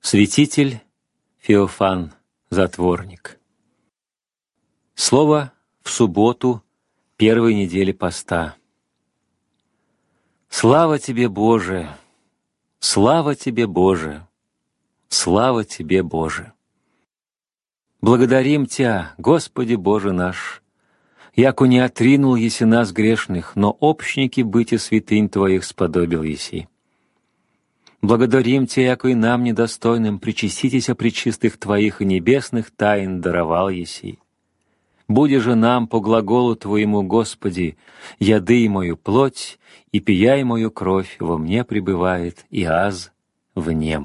Святитель Феофан Затворник. Слово в субботу первой недели поста. Слава Тебе, Боже! Слава Тебе, Боже! Слава Тебе, Боже! Благодарим Тя, Господи Боже наш, яко не отринул еси нас грешных, но общники быти святынь Твоих сподобил еси. Благодарим Тя, яко и нам недостойным причаститеся пречистых Твоих и небесных тайн даровал еси. Буди же нам по глаголу Твоему, Господи, яды мою плоть, и пияй мою кровь во мне пребывает, и аз в нем.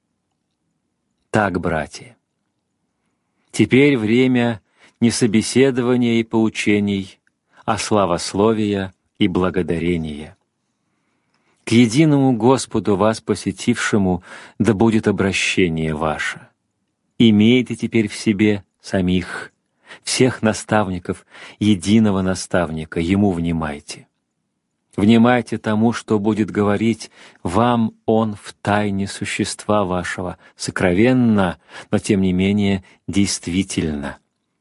Так, братья, теперь время не собеседования и поучений, а славословия и благодарения. К единому Господу вас посетившему да будет обращение ваше. Имейте теперь в себе самих, всех наставников, единого наставника, ему внимайте. Внимайте тому, что будет говорить вам он в тайне существа вашего, сокровенно, но тем не менее действительно.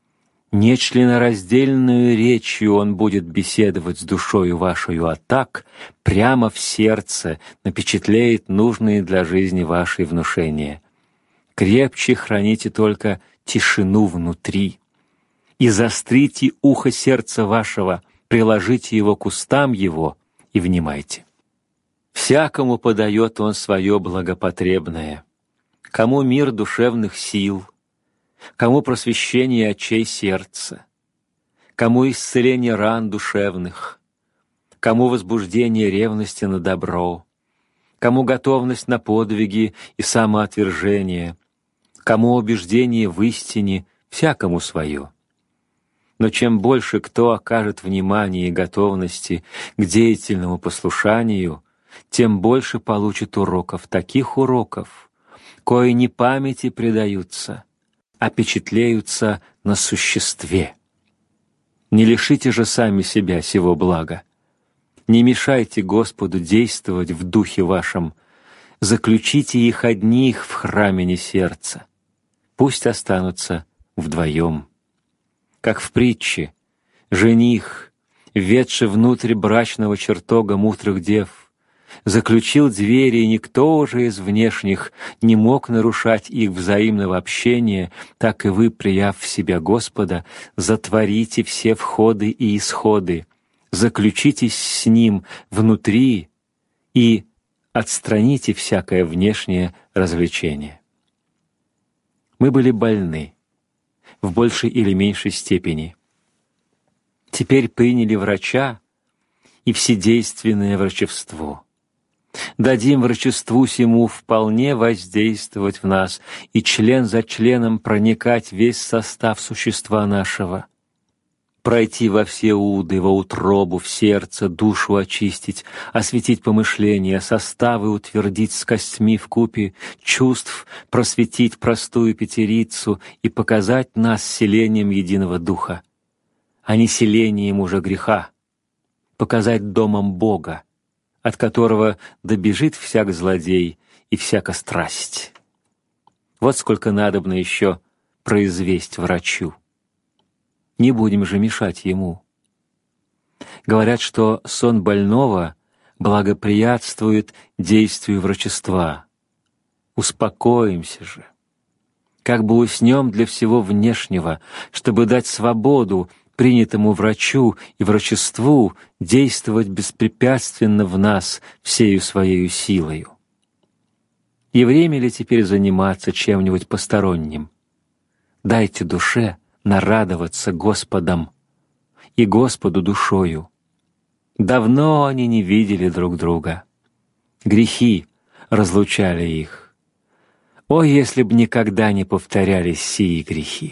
Нечленораздельную речью он будет беседовать с душою вашою, а так прямо в сердце напечатлеет нужные для жизни вашей внушения. Крепче храните только тишину внутри и заострите ухо сердца вашего, приложите его к устам его и внимайте. Всякому подает он свое благопотребное, кому мир душевных сил, кому просвещение очей сердца, кому исцеление ран душевных, кому возбуждение ревности на добро, кому готовность на подвиги и самоотвержение, кому убеждение в истине, всякому свое. Но чем больше кто окажет внимания и готовности к деятельному послушанию, тем больше получит уроков, таких уроков, кои не памяти предаются, а печатлеются на существе. Не лишите же сами себя сего блага. Не мешайте Господу действовать в духе вашем, заключите их одних в храмине сердца. Пусть останутся вдвоем. Как в притче, жених, ведший внутрь брачного чертога мудрых дев, заключил двери, и никто уже из внешних не мог нарушать их взаимного общения, так и вы, прияв в себя Господа, затворите все входы и исходы, заключитесь с Ним внутри и отстраните всякое внешнее развлечение. Мы были больны в большей или меньшей степени. Теперь приняли врача и вседейственное врачевство. Дадим врачеству сему вполне воздействовать в нас и член за членом проникать весь состав существа нашего, пройти во все уды, во утробу, в сердце, душу очистить, осветить помышления, составы утвердить с костьми вкупе, чувств просветить простую пятерицу и показать нас селением единого духа, а не селением уже греха, показать домом Бога, от которого добежит всяк злодей и всяка страсть. Вот сколько надобно еще произвесть врачу. Не будем же мешать ему. Говорят, что сон больного благоприятствует действию врачества. Успокоимся же. Как бы уснем для всего внешнего, чтобы дать свободу принятому врачу и врачеству действовать беспрепятственно в нас всею своею силою. И время ли теперь заниматься чем-нибудь посторонним? Дайте душе нарадоваться Господом и Господу душою. Давно они не видели друг друга. Грехи разлучали их. О, если б никогда не повторялись сии грехи!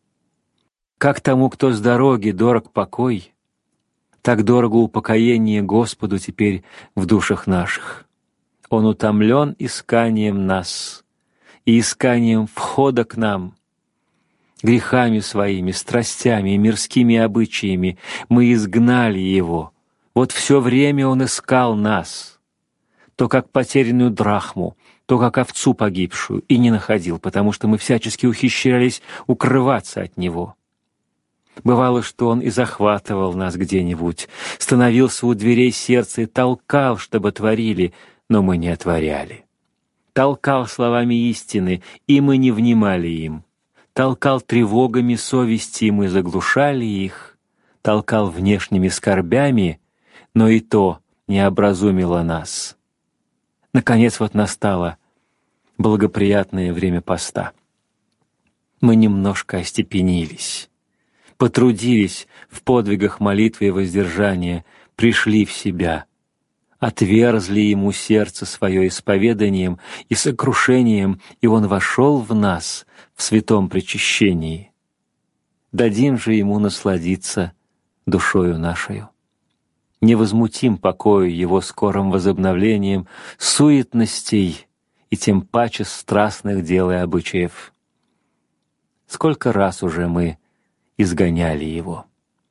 Как тому, кто с дороги дорог покой, так дорого упокоение Господу теперь в душах наших. Он утомлен исканием нас и исканием входа к нам. Грехами своими, страстями и мирскими обычаями мы изгнали его. Вот все время он искал нас, то как потерянную драхму, то как овцу погибшую, и не находил, потому что мы всячески ухищрялись укрываться от него. Бывало, что он и захватывал нас где-нибудь, становился у дверей сердца и толкал, чтобы творили, но мы не отворяли. Толкал словами истины, и мы не внимали им. Толкал тревогами совести, и мы заглушали их. Толкал внешними скорбями, но и то не образумило нас. Наконец вот настало благоприятное время поста. Мы немножко остепенились, потрудились в подвигах молитвы и воздержания, пришли в себя, отверзли ему сердце свое исповеданием и сокрушением, и он вошел в нас в святом причащении. Дадим же ему насладиться душою нашою. Не возмутим покою его скорым возобновлением суетностей и тем паче страстных дел и обычаев. Сколько раз уже мы изгоняли его.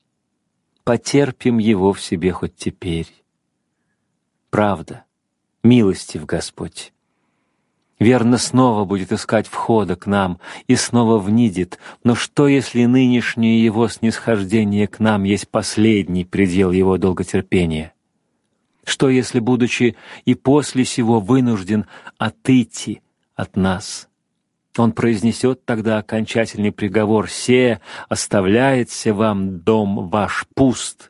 Потерпим его в себе хоть теперь. Правда, милостив Господь. Верно, снова будет искать входа к нам и снова внидит, но что, если нынешнее его снисхождение к нам есть последний предел его долготерпения? Что, если, будучи и после сего вынужден отойти от нас, он произнесет тогда окончательный приговор: «Се оставляется вам дом ваш пуст».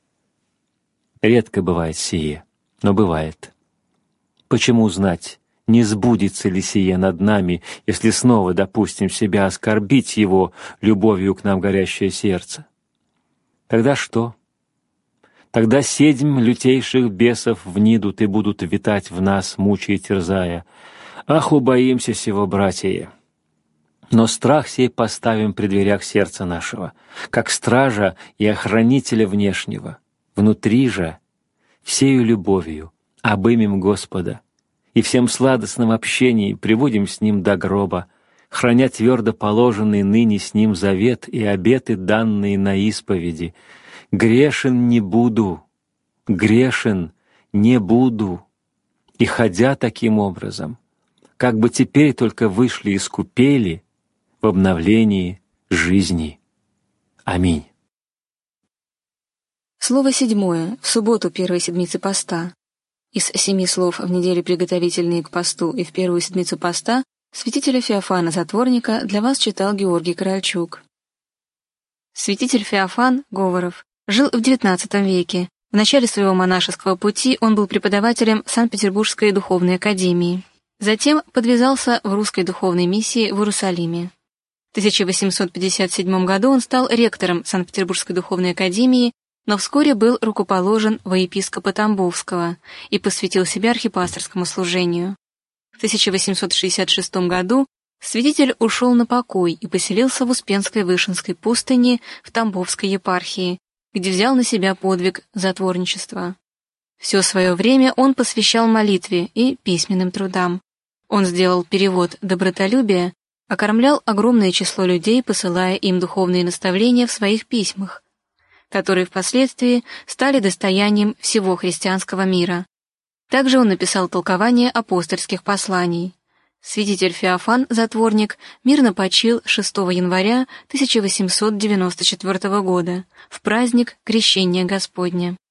Редко бывает сие, но бывает. Почему знать, не сбудется ли сие над нами, если снова допустим себя оскорбить его любовью к нам горящее сердце? Тогда что? Тогда 7 лютейших бесов внидут и будут витать в нас, мучая и терзая. Ах, убоимся сего, братья! Но страх сей поставим при дверях сердца нашего, как стража и охранителя внешнего. Внутри же всею любовью обымем Господа и всем сладостном общении приводим с Ним до гроба, храня твердо положенный ныне с Ним завет и обеты, данные на исповеди. Грешен не буду, грешен не буду. И ходя таким образом, как бы теперь только вышли и искупели в обновлении жизни. Аминь. Слово 7 в субботу первой седмицы поста. Из 7 слов в неделе, приготовительные к посту, и в первую седмицу поста святителя Феофана Затворника для вас читал Георгий Корольчук. Святитель Феофан Говоров жил в XIX веке. В начале своего монашеского пути он был преподавателем Санкт-Петербургской духовной академии. Затем подвязался в русской духовной миссии в Иерусалиме. В 1857 году он стал ректором Санкт-Петербургской духовной академии, но вскоре был рукоположен во епископа Тамбовского и посвятил себя архипасторскому служению. В 1866 году святитель ушел на покой и поселился в Успенской Вышинской пустыне в Тамбовской епархии, где взял на себя подвиг затворничества. Все свое время он посвящал молитве и письменным трудам. Он сделал перевод «Добротолюбия», окормлял огромное число людей, посылая им духовные наставления в своих письмах, которые впоследствии стали достоянием всего христианского мира. Также он написал толкование апостольских посланий. Святитель Феофан Затворник мирно почил 6 января 1894 года в праздник Крещения Господня.